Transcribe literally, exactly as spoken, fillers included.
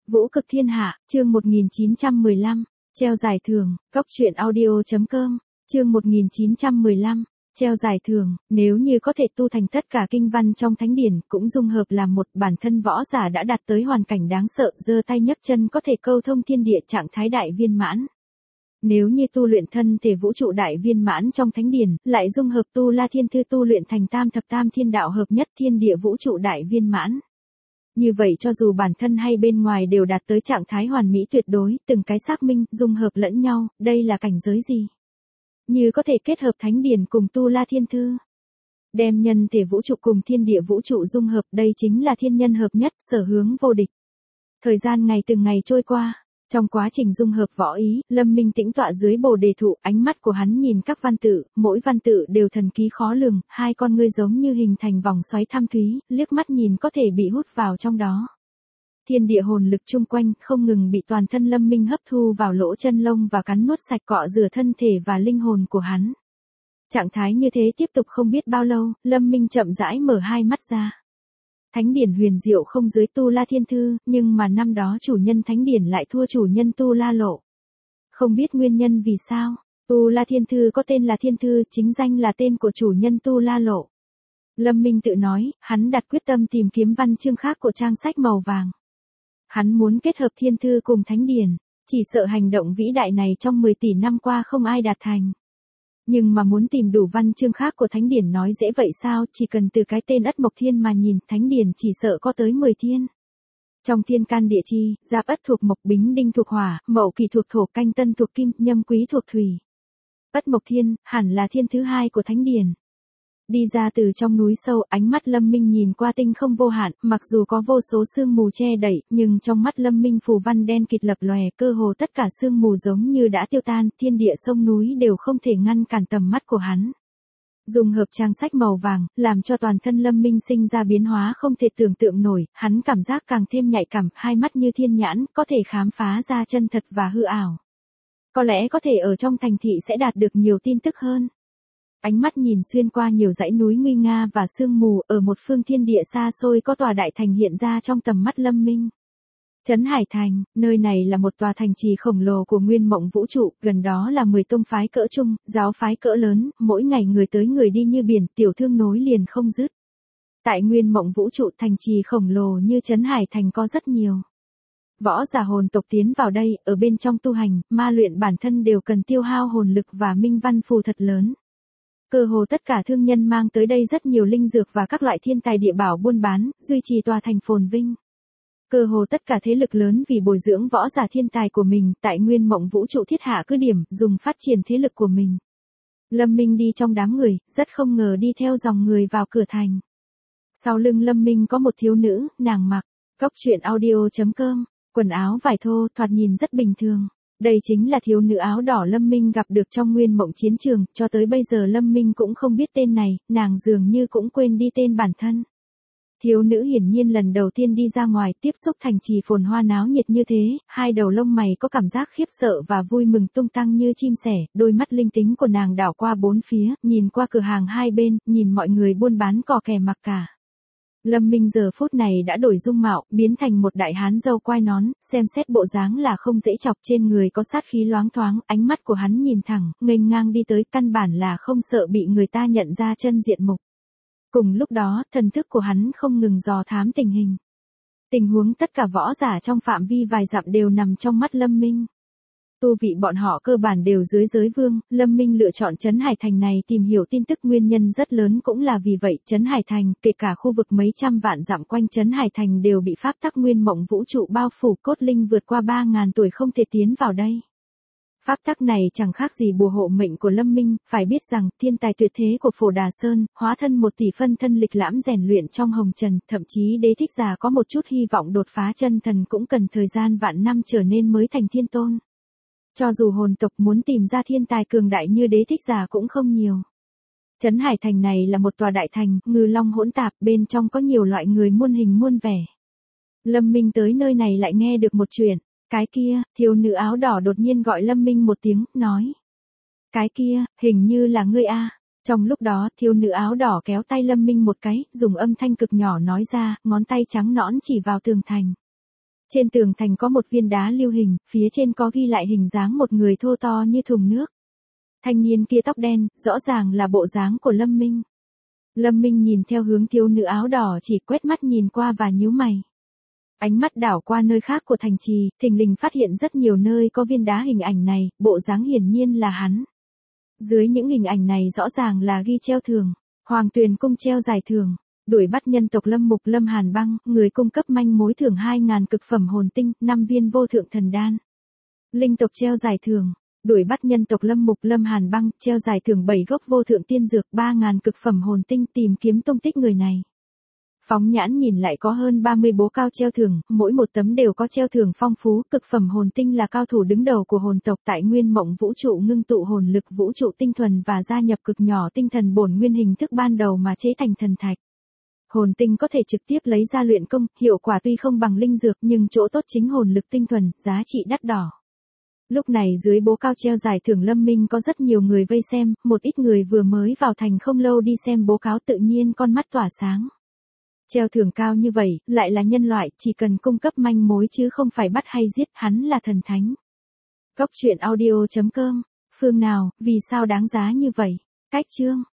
Vũ cực thiên hạ, chương một nghìn chín trăm mười lăm, treo giải thưởng, góc truyện audio.com, chương một nghìn chín trăm mười lăm, treo giải thưởng, nếu như có thể tu thành tất cả kinh văn trong thánh điển, cũng dung hợp làm một bản thân võ giả đã đạt tới hoàn cảnh đáng sợ, giơ tay nhấc chân có thể câu thông thiên địa trạng thái đại viên mãn. Nếu như tu luyện thân thể vũ trụ đại viên mãn trong thánh điển, lại dung hợp tu la thiên thư tu luyện thành tam thập tam thiên đạo hợp nhất thiên địa vũ trụ đại viên mãn. Như vậy cho dù bản thân hay bên ngoài đều đạt tới trạng thái hoàn mỹ tuyệt đối, từng cái xác minh, dung hợp lẫn nhau, đây là cảnh giới gì? Như có thể kết hợp thánh điển cùng tu la thiên thư. Đem nhân thể vũ trụ cùng thiên địa vũ trụ dung hợp, đây chính là thiên nhân hợp nhất, sở hướng vô địch. Thời gian ngày từng ngày trôi qua. Trong quá trình dung hợp võ ý, Lâm Minh tĩnh tọa dưới bồ đề thụ, ánh mắt của hắn nhìn các văn tự, mỗi văn tự đều thần ký khó lường, hai con ngươi giống như hình thành vòng xoáy thâm thúy, liếc mắt nhìn có thể bị hút vào trong đó. Thiên địa hồn lực chung quanh không ngừng bị toàn thân Lâm Minh hấp thu vào lỗ chân lông và cắn nuốt sạch cọ rửa thân thể và linh hồn của hắn. Trạng thái như thế tiếp tục không biết bao lâu, Lâm Minh chậm rãi mở hai mắt ra. Thánh điển huyền diệu không dưới tu la thiên thư, nhưng mà năm đó chủ nhân thánh điển lại thua chủ nhân tu la lộ. Không biết nguyên nhân vì sao, tu la thiên thư có tên là thiên thư, chính danh là tên của chủ nhân tu la lộ. Lâm Minh tự nói, hắn đặt quyết tâm tìm kiếm văn chương khác của trang sách màu vàng. Hắn muốn kết hợp thiên thư cùng thánh điển, chỉ sợ hành động vĩ đại này trong mười tỷ năm qua không ai đạt thành. Nhưng mà muốn tìm đủ văn chương khác của thánh điển nói dễ vậy sao, chỉ cần từ cái tên Ất Mộc Thiên mà nhìn, thánh điển chỉ sợ có tới mười thiên. Trong thiên can địa chi, Giáp Ất thuộc mộc, Bính Đinh thuộc hỏa, Mậu Kỳ thuộc thổ, Canh Tân thuộc kim, Nhâm Quý thuộc thủy. Ất Mộc Thiên, hẳn là thiên thứ hai của thánh điển. Đi ra từ trong núi sâu, ánh mắt Lâm Minh nhìn qua tinh không vô hạn, mặc dù có vô số sương mù che đậy, nhưng trong mắt Lâm Minh phù văn đen kịt lập lòe, cơ hồ tất cả sương mù giống như đã tiêu tan, thiên địa sông núi đều không thể ngăn cản tầm mắt của hắn. Dùng hợp trang sách màu vàng, làm cho toàn thân Lâm Minh sinh ra biến hóa không thể tưởng tượng nổi, hắn cảm giác càng thêm nhạy cảm, hai mắt như thiên nhãn, có thể khám phá ra chân thật và hư ảo. Có lẽ có thể ở trong thành thị sẽ đạt được nhiều tin tức hơn. Ánh mắt nhìn xuyên qua nhiều dãy núi nguy nga và sương mù, ở một phương thiên địa xa xôi có tòa đại thành hiện ra trong tầm mắt Lâm Minh. Trấn Hải Thành, nơi này là một tòa thành trì khổng lồ của nguyên mộng vũ trụ, gần đó là mười tông phái cỡ trung, giáo phái cỡ lớn, mỗi ngày người tới người đi như biển, tiểu thương nối liền không dứt. Tại nguyên mộng vũ trụ, thành trì khổng lồ như Trấn Hải Thành có rất nhiều. Võ giả hồn tộc tiến vào đây, ở bên trong tu hành, ma luyện bản thân đều cần tiêu hao hồn lực và minh văn phù thật lớn. Cơ hồ tất cả thương nhân mang tới đây rất nhiều linh dược và các loại thiên tài địa bảo buôn bán, duy trì tòa thành phồn vinh. Cơ hồ tất cả thế lực lớn vì bồi dưỡng võ giả thiên tài của mình, tại nguyên mộng vũ trụ thiết hạ cứ điểm, dùng phát triển thế lực của mình. Lâm Minh đi trong đám người, rất không ngờ đi theo dòng người vào cửa thành. Sau lưng Lâm Minh có một thiếu nữ, nàng mặc, góc truyện audio.com, quần áo vải thô, thoạt nhìn rất bình thường. Đây chính là thiếu nữ áo đỏ Lâm Minh gặp được trong nguyên mộng chiến trường, cho tới bây giờ Lâm Minh cũng không biết tên này, nàng dường như cũng quên đi tên bản thân. Thiếu nữ hiển nhiên lần đầu tiên đi ra ngoài tiếp xúc thành trì phồn hoa náo nhiệt như thế, hai đầu lông mày có cảm giác khiếp sợ và vui mừng tung tăng như chim sẻ, đôi mắt linh tính của nàng đảo qua bốn phía, nhìn qua cửa hàng hai bên, nhìn mọi người buôn bán cò kè mặc cả. Lâm Minh giờ phút này đã đổi dung mạo, biến thành một đại hán râu quai nón, xem xét bộ dáng là không dễ chọc, trên người có sát khí loáng thoáng, ánh mắt của hắn nhìn thẳng, nghênh ngang đi tới, căn bản là không sợ bị người ta nhận ra chân diện mục. Cùng lúc đó, thần thức của hắn không ngừng dò thám tình hình. Tình huống tất cả võ giả trong phạm vi vài dặm đều nằm trong mắt Lâm Minh. Tu vị bọn họ cơ bản đều dưới giới vương, Lâm Minh lựa chọn Trấn Hải Thành này tìm hiểu tin tức, nguyên nhân rất lớn cũng là vì vậy, Trấn Hải Thành, kể cả khu vực mấy trăm vạn dặm quanh Trấn Hải Thành đều bị pháp tắc nguyên mộng vũ trụ bao phủ, cốt linh vượt qua ba ngàn tuổi không thể tiến vào đây. Pháp tắc này chẳng khác gì bùa hộ mệnh của Lâm Minh, phải biết rằng, thiên tài tuyệt thế của Phổ Đà Sơn, hóa thân một tỷ phân thân lịch lãm rèn luyện trong hồng trần, thậm chí đế thích giả có một chút hy vọng đột phá chân thần cũng cần thời gian vạn năm trở nên mới thành thiên tôn. Cho dù hồn tộc muốn tìm ra thiên tài cường đại như đế thích giả cũng không nhiều. Trấn Hải Thành này là một tòa đại thành, ngư long hỗn tạp, bên trong có nhiều loại người muôn hình muôn vẻ. Lâm Minh tới nơi này lại nghe được một chuyện. Cái kia, thiếu nữ áo đỏ đột nhiên gọi Lâm Minh một tiếng, nói. Cái kia, hình như là ngươi a. Trong lúc đó, thiếu nữ áo đỏ kéo tay Lâm Minh một cái, dùng âm thanh cực nhỏ nói ra, ngón tay trắng nõn chỉ vào tường thành. Trên tường thành có một viên đá lưu hình, phía trên có ghi lại hình dáng một người thô to như thùng nước. Thanh niên kia tóc đen, rõ ràng là bộ dáng của Lâm Minh. Lâm Minh nhìn theo hướng thiếu nữ áo đỏ chỉ quét mắt nhìn qua và nhíu mày. Ánh mắt đảo qua nơi khác của thành trì, thình lình phát hiện rất nhiều nơi có viên đá hình ảnh này, bộ dáng hiển nhiên là hắn. Dưới những hình ảnh này rõ ràng là ghi treo thưởng, Hoàng Tuyền cung treo giải thưởng, đuổi bắt nhân tộc Lâm Mục Lâm Hàn Băng, người cung cấp manh mối thưởng hai nghìn cực phẩm hồn tinh, năm viên vô thượng thần đan. Linh tộc treo giải thưởng, đuổi bắt nhân tộc Lâm Mục Lâm Hàn Băng, treo giải thưởng bảy gốc vô thượng tiên dược, ba nghìn cực phẩm hồn tinh, tìm kiếm tung tích người này. Phóng nhãn nhìn lại có hơn ba mươi bố cao treo thưởng, mỗi một tấm đều có treo thưởng phong phú, cực phẩm hồn tinh là cao thủ đứng đầu của hồn tộc tại Nguyên Mộng vũ trụ ngưng tụ hồn lực vũ trụ tinh thuần và gia nhập cực nhỏ tinh thần bổn nguyên hình thức ban đầu mà chế thành thần thạch. Hồn tinh có thể trực tiếp lấy ra luyện công, hiệu quả tuy không bằng linh dược nhưng chỗ tốt chính hồn lực tinh thuần, giá trị đắt đỏ. Lúc này dưới bố cao treo giải thưởng Lâm Minh có rất nhiều người vây xem, một ít người vừa mới vào thành không lâu đi xem bố cáo tự nhiên con mắt tỏa sáng. Treo thưởng cao như vậy, lại là nhân loại, chỉ cần cung cấp manh mối chứ không phải bắt hay giết, hắn là thần thánh. Góc truyện audio chấm com, phương nào, vì sao đáng giá như vậy? Cách chương